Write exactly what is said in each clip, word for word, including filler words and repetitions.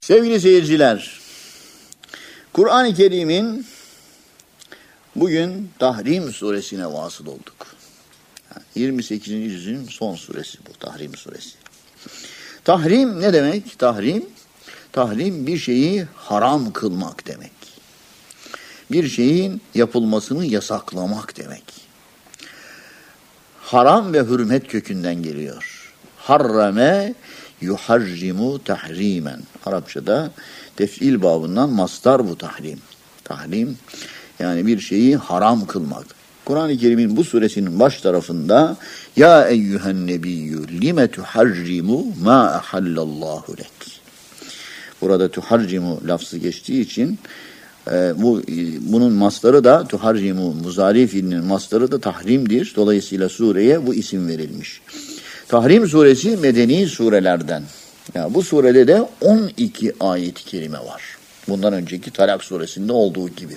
Sevgili seyirciler, Kur'an-ı Kerim'in bugün Tahrim suresine vasıl olduk. yirmi sekizinci yüzyılın son suresi bu, Tahrim suresi. Tahrim ne demek? Tahrim, tahrim bir şeyi haram kılmak demek. Bir şeyin yapılmasını yasaklamak demek. Haram ve hürmet kökünden geliyor. Harrame yuharrimu tahrimen. Arapçada tef'il babından mastar bu tahrim. Tahrim yani bir şeyi haram kılmak. Kur'an-ı Kerim'in bu suresinin baş tarafında ya eyyühen nebiyyü lime tuharrimu ma ahallallahu lek. Burada tuharrimu lafzı geçtiği için e, bu bunun mastarı da tuharrimu muzari fiilinin mastarı da tahrimdir. Dolayısıyla sureye bu isim verilmiş. Tahrim suresi medeni surelerden. Ya bu surede de on iki ayet-i kerime var. Bundan önceki Talak suresinde olduğu gibi.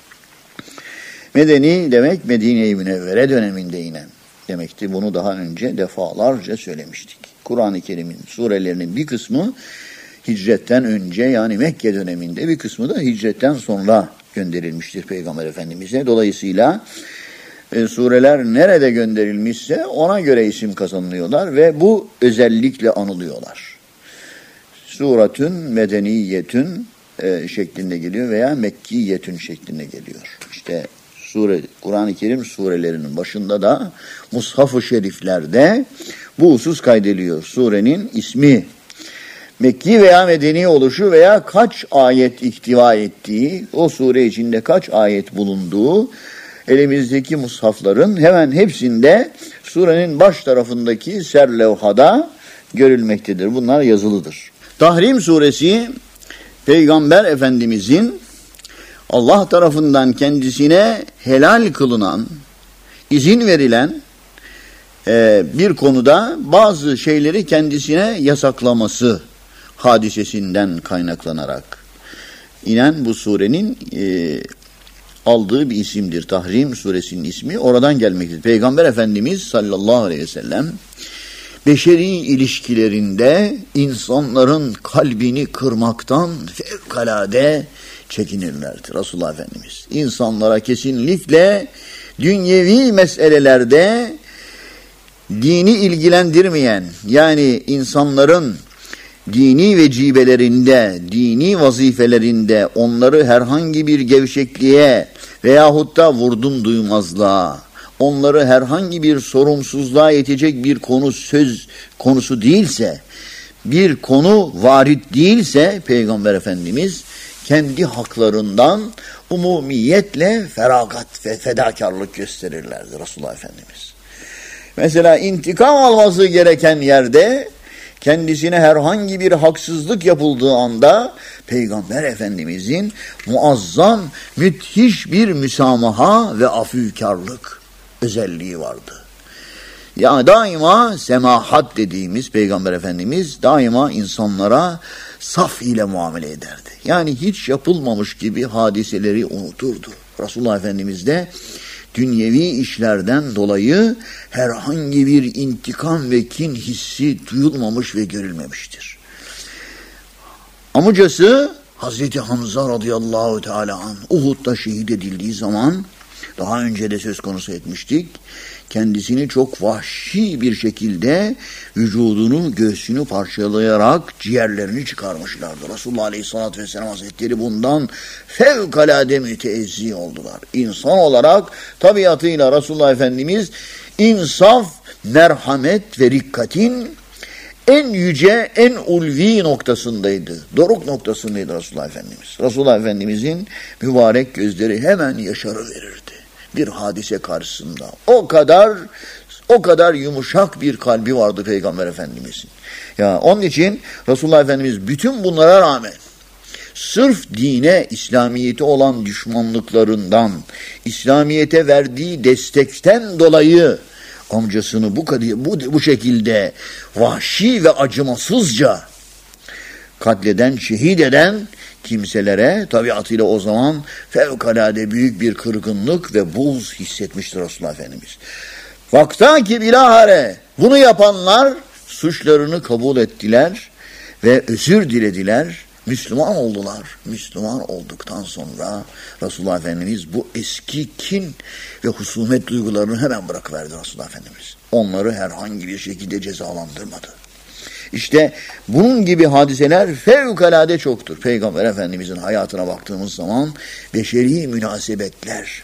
Medeni demek Medine-i Münevvere döneminde inen demekti. Bunu daha önce defalarca söylemiştik. Kur'an-ı Kerim'in surelerinin bir kısmı hicretten önce yani Mekke döneminde, bir kısmı da hicretten sonra gönderilmiştir Peygamber Efendimiz'e. Dolayısıyla e, sureler nerede gönderilmişse ona göre isim kazanılıyorlar ve bu özellikle anılıyorlar. Suratün medeniyetün e, şeklinde geliyor veya mekkiyetün şeklinde geliyor. İşte Sure, Kur'an-ı Kerim surelerinin başında da Mushaf-ı Şeriflerde bu husus kaydediliyor. Surenin ismi, Mekki veya Medeni oluşu veya kaç ayet ihtiva ettiği, o sure içinde kaç ayet bulunduğu, elimizdeki mushafların hemen hepsinde surenin baş tarafındaki serlevhada görülmektedir. Bunlar yazılıdır. Tahrim suresi, Peygamber Efendimizin Allah tarafından kendisine helal kılınan, izin verilen e, bir konuda bazı şeyleri kendisine yasaklaması hadisesinden kaynaklanarak inen bu surenin e, aldığı bir isimdir. Tahrim suresinin ismi oradan gelmektedir. Peygamber Efendimiz sallallahu aleyhi ve sellem beşeri ilişkilerinde insanların kalbini kırmaktan fevkalade çekinirlerdi Resulullah Efendimiz. İnsanlara kesinlikle dünyevi meselelerde dini ilgilendirmeyen, yani insanların dini vecibelerinde, dini vazifelerinde onları herhangi bir gevşekliğe veyahut da vurdum duymazlığa, onları herhangi bir sorumsuzluğa yetecek bir konu söz konusu değilse, bir konu varit değilse Peygamber Efendimiz kendi haklarından umumiyetle feragat ve fedakarlık gösterirlerdi Resulullah Efendimiz. Mesela intikam alması gereken yerde kendisine herhangi bir haksızlık yapıldığı anda Peygamber Efendimizin muazzam, müthiş bir müsamaha ve afükarlık özelliği vardı. Yani daima semahat dediğimiz Peygamber Efendimiz daima insanlara saf ile muamele ederdi. Yani hiç yapılmamış gibi hadiseleri unuturdu. Resulullah Efendimiz de dünyevi işlerden dolayı herhangi bir intikam ve kin hissi duyulmamış ve görülmemiştir. Amcası Hazreti Hamza radıyallahu teala anh Uhud'da şehit edildiği zaman, daha önce de söz konusu etmiştik, kendisini çok vahşi bir şekilde vücudunu, göğsünü parçalayarak ciğerlerini çıkarmışlardı. Resulullah Aleyhisselatü Vesselam Hazretleri bundan fevkalade müteezzi oldular. İnsan olarak tabiatıyla Resulullah Efendimiz insaf, merhamet ve rikkatin en yüce, en ulvi noktasındaydı. Doruk noktasındaydı Resulullah Efendimiz. Resulullah Efendimizin mübarek gözleri hemen yaşarıverirdi bir hadise karşısında. O kadar o kadar yumuşak bir kalbi vardı Peygamber Efendimizin. Ya onun için Resulullah Efendimiz bütün bunlara rağmen sırf dine, İslamiyete olan düşmanlıklarından, İslamiyete verdiği destekten dolayı amcasını bu kadar bu, bu şekilde vahşi ve acımasızca katleden, şehit eden kimselere tabiatıyla o zaman fevkalade büyük bir kırgınlık ve buz hissetmiştir Resulullah Efendimiz. Vakta ki bilahare bunu yapanlar suçlarını kabul ettiler ve özür dilediler. Müslüman oldular. Müslüman olduktan sonra Resulullah Efendimiz bu eski kin ve husumet duygularını hemen bırakıverdi Resulullah Efendimiz. Onları herhangi bir şekilde cezalandırmadı. İşte bunun gibi hadiseler fevkalade çoktur. Peygamber Efendimizin hayatına baktığımız zaman beşeri münasebetler,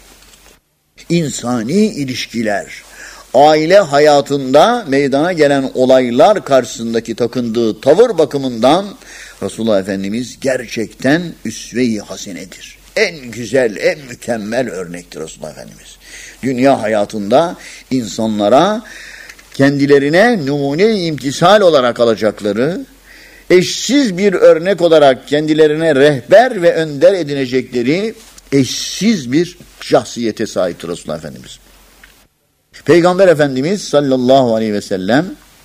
insani ilişkiler, aile hayatında meydana gelen olaylar karşısındaki takındığı tavır bakımından Resulullah Efendimiz gerçekten üsve-i hasenedir. En güzel, en mükemmel örnektir Resulullah Efendimiz. Dünya hayatında insanlara kendilerine numune-i imtisal olarak alacakları, eşsiz bir örnek olarak kendilerine rehber ve önder edinecekleri eşsiz bir şahsiyete sahiptir Resulullah Efendimiz. Peygamber Efendimiz sallallahu aleyhi ve sellem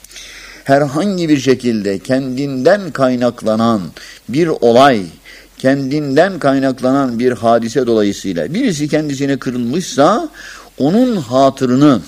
herhangi bir şekilde kendinden kaynaklanan bir olay, kendinden kaynaklanan bir hadise dolayısıyla birisi kendisine kırılmışsa onun hatırını,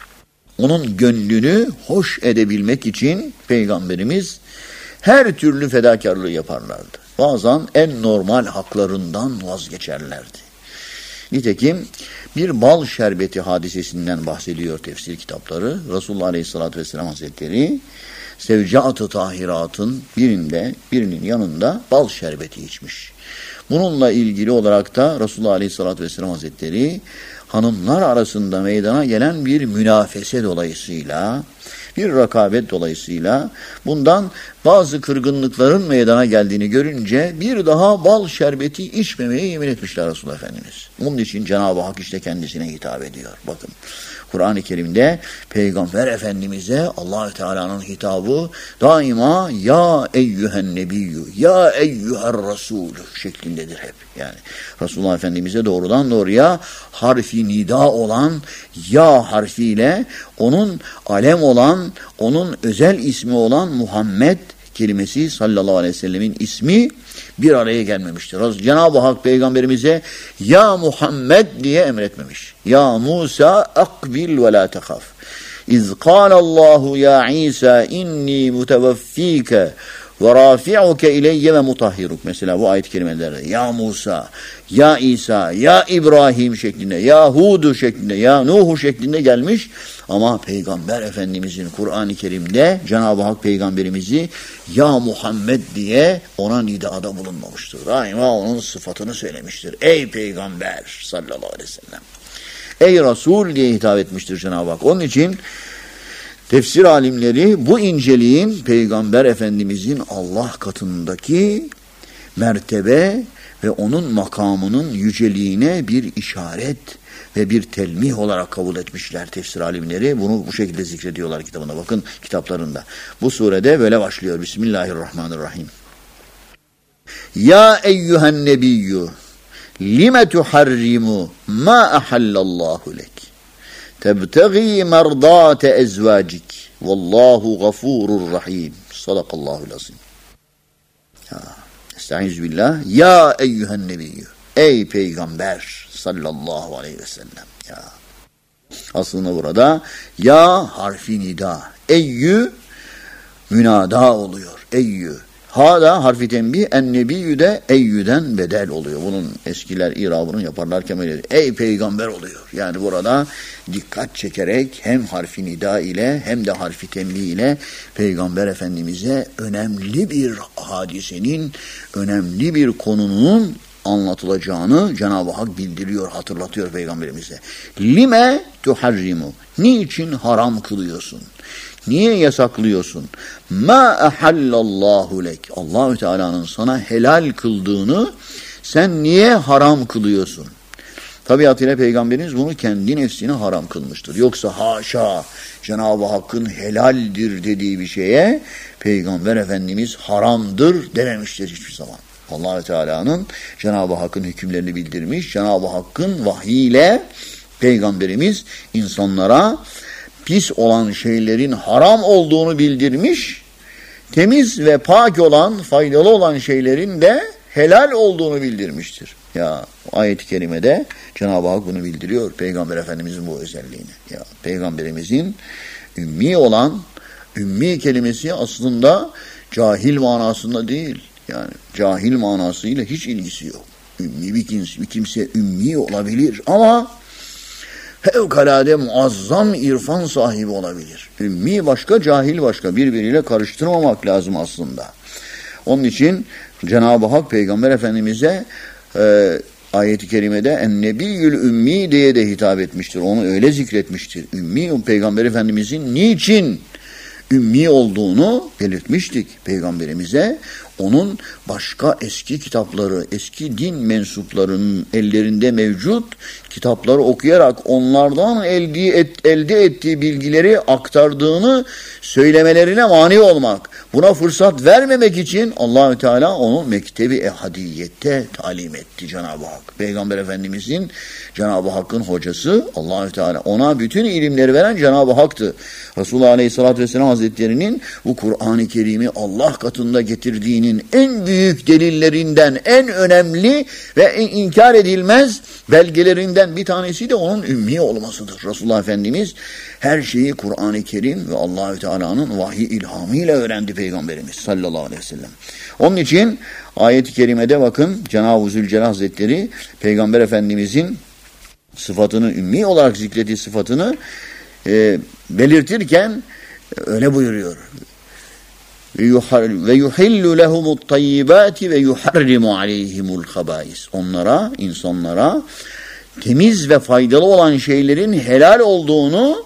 onun gönlünü hoş edebilmek için Peygamberimiz her türlü fedakarlığı yaparlardı. Bazen en normal haklarından vazgeçerlerdi. Nitekim bir bal şerbeti hadisesinden bahsediyor tefsir kitapları. Resulullah Aleyhisselatü Vesselam Hazretleri Sevcat-ı Tahirat'ın birinde, birinin yanında bal şerbeti içmiş. Bununla ilgili olarak da Resulullah Aleyhisselatü Vesselam Hazretleri hanımlar arasında meydana gelen bir münafese dolayısıyla, bir rekabet dolayısıyla bundan bazı kırgınlıkların meydana geldiğini görünce bir daha bal şerbeti içmemeye yemin etmişler Resulullah Efendimiz. Bunun için Cenab-ı Hak işte kendisine hitap ediyor. Bakın Kur'an-ı Kerim'de Peygamber Efendimiz'e Allah-u Teala'nın hitabı daima ya eyyühen nebiyyü, ya eyyüher rasulü şeklindedir hep. Yani Resulullah Efendimiz'e doğrudan doğruya harfi nida olan ya harfiyle onun alem olan, onun özel ismi olan Muhammed kelimesi sallallahu aleyhi ve sellemin ismi bir araya gelmemiştir. Cenab-ı Hak Peygamberimize ya Muhammed diye emretmemiş. Ya Musa akbil ve la tehaf. İz kâlallahu ya İsa inni muteveffîke ve rafi'uke ileyye ve mutahhiruk. Mesela bu ayet kelimelerde ya Musa, ya İsa, ya İbrahim şeklinde, ya Hud şeklinde, ya Nuh şeklinde gelmiş. Ama Peygamber Efendimizin Kur'an-ı Kerim'de Cenab-ı Hak Peygamberimizi ya Muhammed diye ona nidada bulunmamıştır. Daima onun sıfatını söylemiştir. Ey Peygamber sallallahu aleyhi ve sellem. Ey Resul diye hitap etmiştir Cenab-ı Hak. Onun için tefsir alimleri bu inceliğin Peygamber Efendimizin Allah katındaki mertebe ve onun makamının yüceliğine bir işaret ve bir telmih olarak kabul etmişler tefsir alimleri. Bunu bu şekilde zikrediyorlar kitabına. Bakın kitaplarında. Bu surede böyle başlıyor. Bismillahirrahmanirrahim. Ya eyyühen nebiyyü lime tuharrimu ma ahallallahu lek. Tebtegi merdate ezvacik. Vallahu gafurur rahim. Sadakallahul azim. Ya, estaizu billah. Ya eyyühen nebiyyü. Ey peygamber sallallahu aleyhi ve sellem. Ya. Aslında burada ya harfi nida. Eyyü münada oluyor. Eyyü. Ha da harfi tembih, ennebiyyü de eyyüden bedel oluyor. Bunun eskiler irabını yaparlarken öyle. Ey peygamber oluyor. Yani burada dikkat çekerek hem harfi nida ile hem de harfi tembih ile Peygamber Efendimiz'e önemli bir hadisenin, önemli bir konunun anlatılacağını Cenab-ı Hak bildiriyor, hatırlatıyor Peygamberimize. Lime tuharrimu. Niçin haram kılıyorsun? Niye yasaklıyorsun? Ma ahallallahu lek. Allahü Teala'nın sana helal kıldığını sen niye haram kılıyorsun? Tabiatıyla Peygamberimiz bunu kendi nefsine haram kılmıştır. Yoksa haşa Cenab-ı Hakk'ın helaldir dediği bir şeye Peygamber Efendimiz haramdır dememiştir hiçbir zaman. Allah-u Teala'nın Cenab-ı Hakk'ın hükümlerini bildirmiş. Cenab-ı Hakk'ın vahiyle Peygamberimiz insanlara pis olan şeylerin haram olduğunu bildirmiş. Temiz ve pak olan, faydalı olan şeylerin de helal olduğunu bildirmiştir. Ya ayet-i kerimede Cenab-ı Hak bunu bildiriyor. Peygamber Efendimizin bu özelliğini. Ya Peygamberimizin ümmi olan, ümmi kelimesi aslında cahil manasında değil. Yani cahil manasıyla hiç ilgisi yok. Ümmi bir kimse, bir kimse ümmi olabilir ama fevkalade muazzam irfan sahibi olabilir. Ümmi başka, cahil başka. Birbiriyle karıştırmamak lazım aslında. Onun için Cenab-ı Hak Peygamber Efendimiz'e e, ayet-i kerimede en-nebiyyül ümmi diye de hitap etmiştir. Onu öyle zikretmiştir. Ümmi, Peygamber Efendimiz'in niçin ümmi olduğunu belirtmiştik Peygamberimize. Onun başka eski kitapları, eski din mensuplarının ellerinde mevcut kitapları okuyarak onlardan elde, et, elde ettiği bilgileri aktardığını söylemelerine mani olmak. Buna fırsat vermemek için Allahü Teala onu Mektebi Ehadiyette talim etti Cenab-ı Hak. Peygamber Efendimizin Cenab-ı Hakk'ın hocası Allahü Teala. Ona bütün ilimleri veren Cenab-ı Hak'tı. Resulullah Aleyhisselatü Vesselam Hazretleri'nin bu Kur'an-ı Kerim'i Allah katında getirdiğinin en büyük delillerinden, en önemli ve en inkar edilmez belgelerinden bir tanesi de onun ümmi olmasıdır. Resulullah Efendimiz her şeyi Kur'an-ı Kerim ve Allahü Teala'nın vahiy ilhamıyla öğrendi Peygamberimiz sallallahu aleyhi ve sellem. Onun için ayet-i kerimede bakın Cenab-ı Zülcelal Hazretleri Peygamber Efendimizin sıfatını, ümmi olarak zikrettiği sıfatını e, belirtirken öyle buyuruyor. Ve yuhillu lehumut tayyibati ve yuharrimu aleyhimul habais. Onlara, insanlara temiz ve faydalı olan şeylerin helal olduğunu,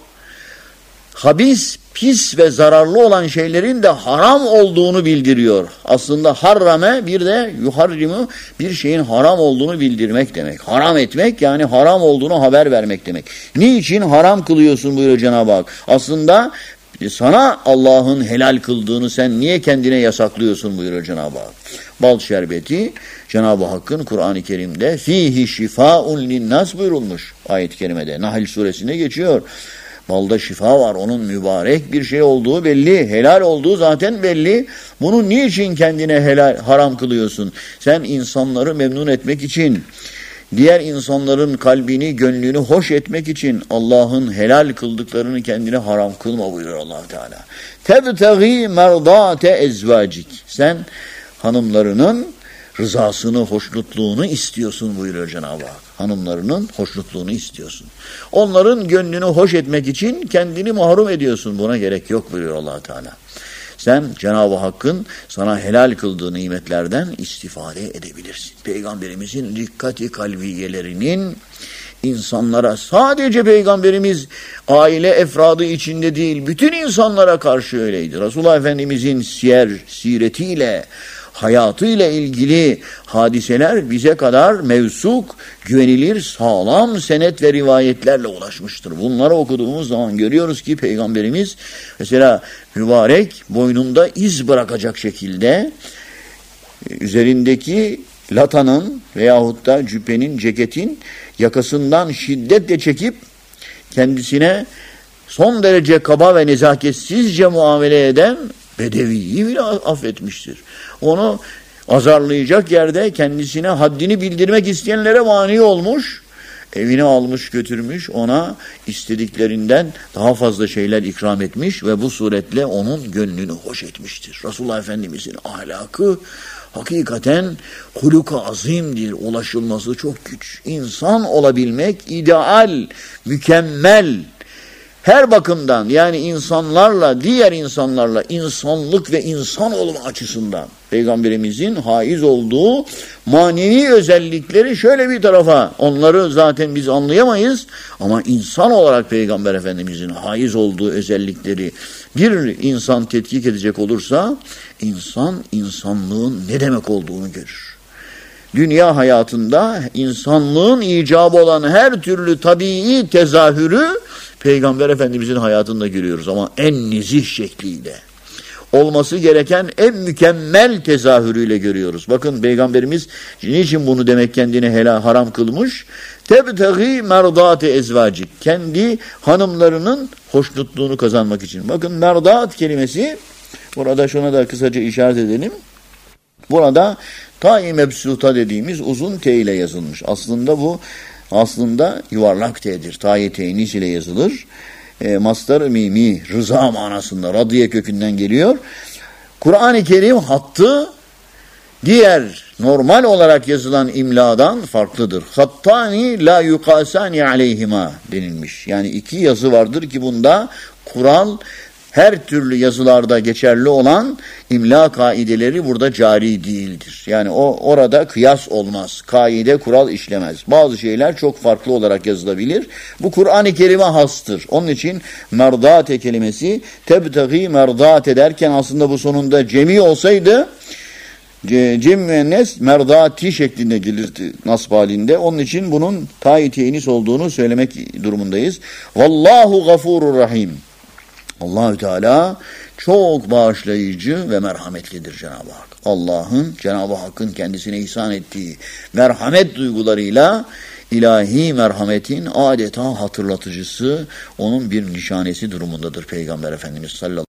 habis, pis ve zararlı olan şeylerin de haram olduğunu bildiriyor. Aslında harrame bir de yuharrimu bir şeyin haram olduğunu bildirmek demek. Haram etmek yani haram olduğunu haber vermek demek. Niçin haram kılıyorsun buyuruyor Cenab-ı Hak. Aslında sana Allah'ın helal kıldığını sen niye kendine yasaklıyorsun buyuruyor Cenab-ı Hak. Bal şerbeti Cenab-ı Hakk'ın Kur'an-ı Kerim'de fihi şifaun linnas buyurulmuş ayet-i kerimede. Nahl suresinde geçiyor. Balda şifa var. Onun mübarek bir şey olduğu belli. Helal olduğu zaten belli. Bunu niçin kendine helal, haram kılıyorsun? Sen insanları memnun etmek için, diğer insanların kalbini, gönlünü hoş etmek için Allah'ın helal kıldıklarını kendine haram kılma buyuruyor Allah Teala. Tebtegi merdate ezvacik. Sen hanımlarının rızasını, hoşnutluğunu istiyorsun buyuruyor Cenab-ı Hak. Hanımlarının hoşnutluğunu istiyorsun. Onların gönlünü hoş etmek için kendini mahrum ediyorsun. Buna gerek yok buyuruyor Allah Teala. Sen Cenab-ı Hakk'ın sana helal kıldığı nimetlerden istifade edebilirsin. Peygamberimizin dikkati kalbiyelerinin insanlara, sadece Peygamberimiz aile efradı içinde değil, bütün insanlara karşı öyleydi. Resulullah Efendimizin siyer, siretiyle, hayatıyla ilgili hadiseler bize kadar mevsuk, güvenilir, sağlam senet ve rivayetlerle ulaşmıştır. Bunları okuduğumuz zaman görüyoruz ki Peygamberimiz mesela mübarek boynunda iz bırakacak şekilde üzerindeki latanın veyahut da cübbenin, ceketin yakasından şiddetle çekip kendisine son derece kaba ve nezaketsizce muamele eden Bedevi'yi bile affetmiştir. Onu azarlayacak yerde kendisine haddini bildirmek isteyenlere mani olmuş, evine almış götürmüş, ona istediklerinden daha fazla şeyler ikram etmiş ve bu suretle onun gönlünü hoş etmiştir. Resulullah Efendimizin ahlakı hakikaten huluk-u azimdir, ulaşılması çok güç. İnsan olabilmek ideal, mükemmel. Her bakımdan yani insanlarla, diğer insanlarla insanlık ve insan olma açısından Peygamberimizin haiz olduğu manevi özellikleri şöyle bir tarafa, onları zaten biz anlayamayız ama insan olarak Peygamber Efendimizin haiz olduğu özellikleri bir insan tetkik edecek olursa insan insanlığın ne demek olduğunu görür. Dünya hayatında insanlığın icabı olan her türlü tabii tezahürü Peygamber Efendimizin hayatında görüyoruz ama en nezih şekliyle. Olması gereken en mükemmel tezahürüyle görüyoruz. Bakın Peygamberimiz niçin bunu demek kendine helal haram kılmış? Tebtegi merdate ezvacik. Kendi hanımlarının hoşnutluğunu kazanmak için. Bakın merdat kelimesi, burada şuna da kısaca işaret edelim. Burada ta-i mebsuta dediğimiz uzun T ile yazılmış. Aslında bu aslında yuvarlak T'dir. Ta-i tenis ile yazılır. E, mastar-ı mimi, rıza manasında, radiye kökünden geliyor. Kur'an-ı Kerim hattı diğer normal olarak yazılan imladan farklıdır. Hattani la yukasani aleyhima denilmiş. Yani iki yazı vardır ki bunda kural her türlü yazılarda geçerli olan imla kaideleri burada cari değildir. Yani o orada kıyas olmaz. Kaide, kural işlemez. Bazı şeyler çok farklı olarak yazılabilir. Bu Kur'an-ı Kerim'e hastır. Onun için merdate kelimesi tebtagi merdat ederken aslında bu sonunda cemi olsaydı cem müennes merdati şeklinde gelirdi nasb halinde. Onun için bunun tayit yenis olduğunu söylemek durumundayız. Vallahu gafurur rahim. Allahü Teala çok bağışlayıcı ve merhametlidir Cenab-ı Hak. Allah'ın, Cenab-ı Hakk'ın kendisine ihsan ettiği merhamet duygularıyla ilahi merhametin adeta hatırlatıcısı, onun bir nişanesi durumundadır Peygamber Efendimiz sallallahu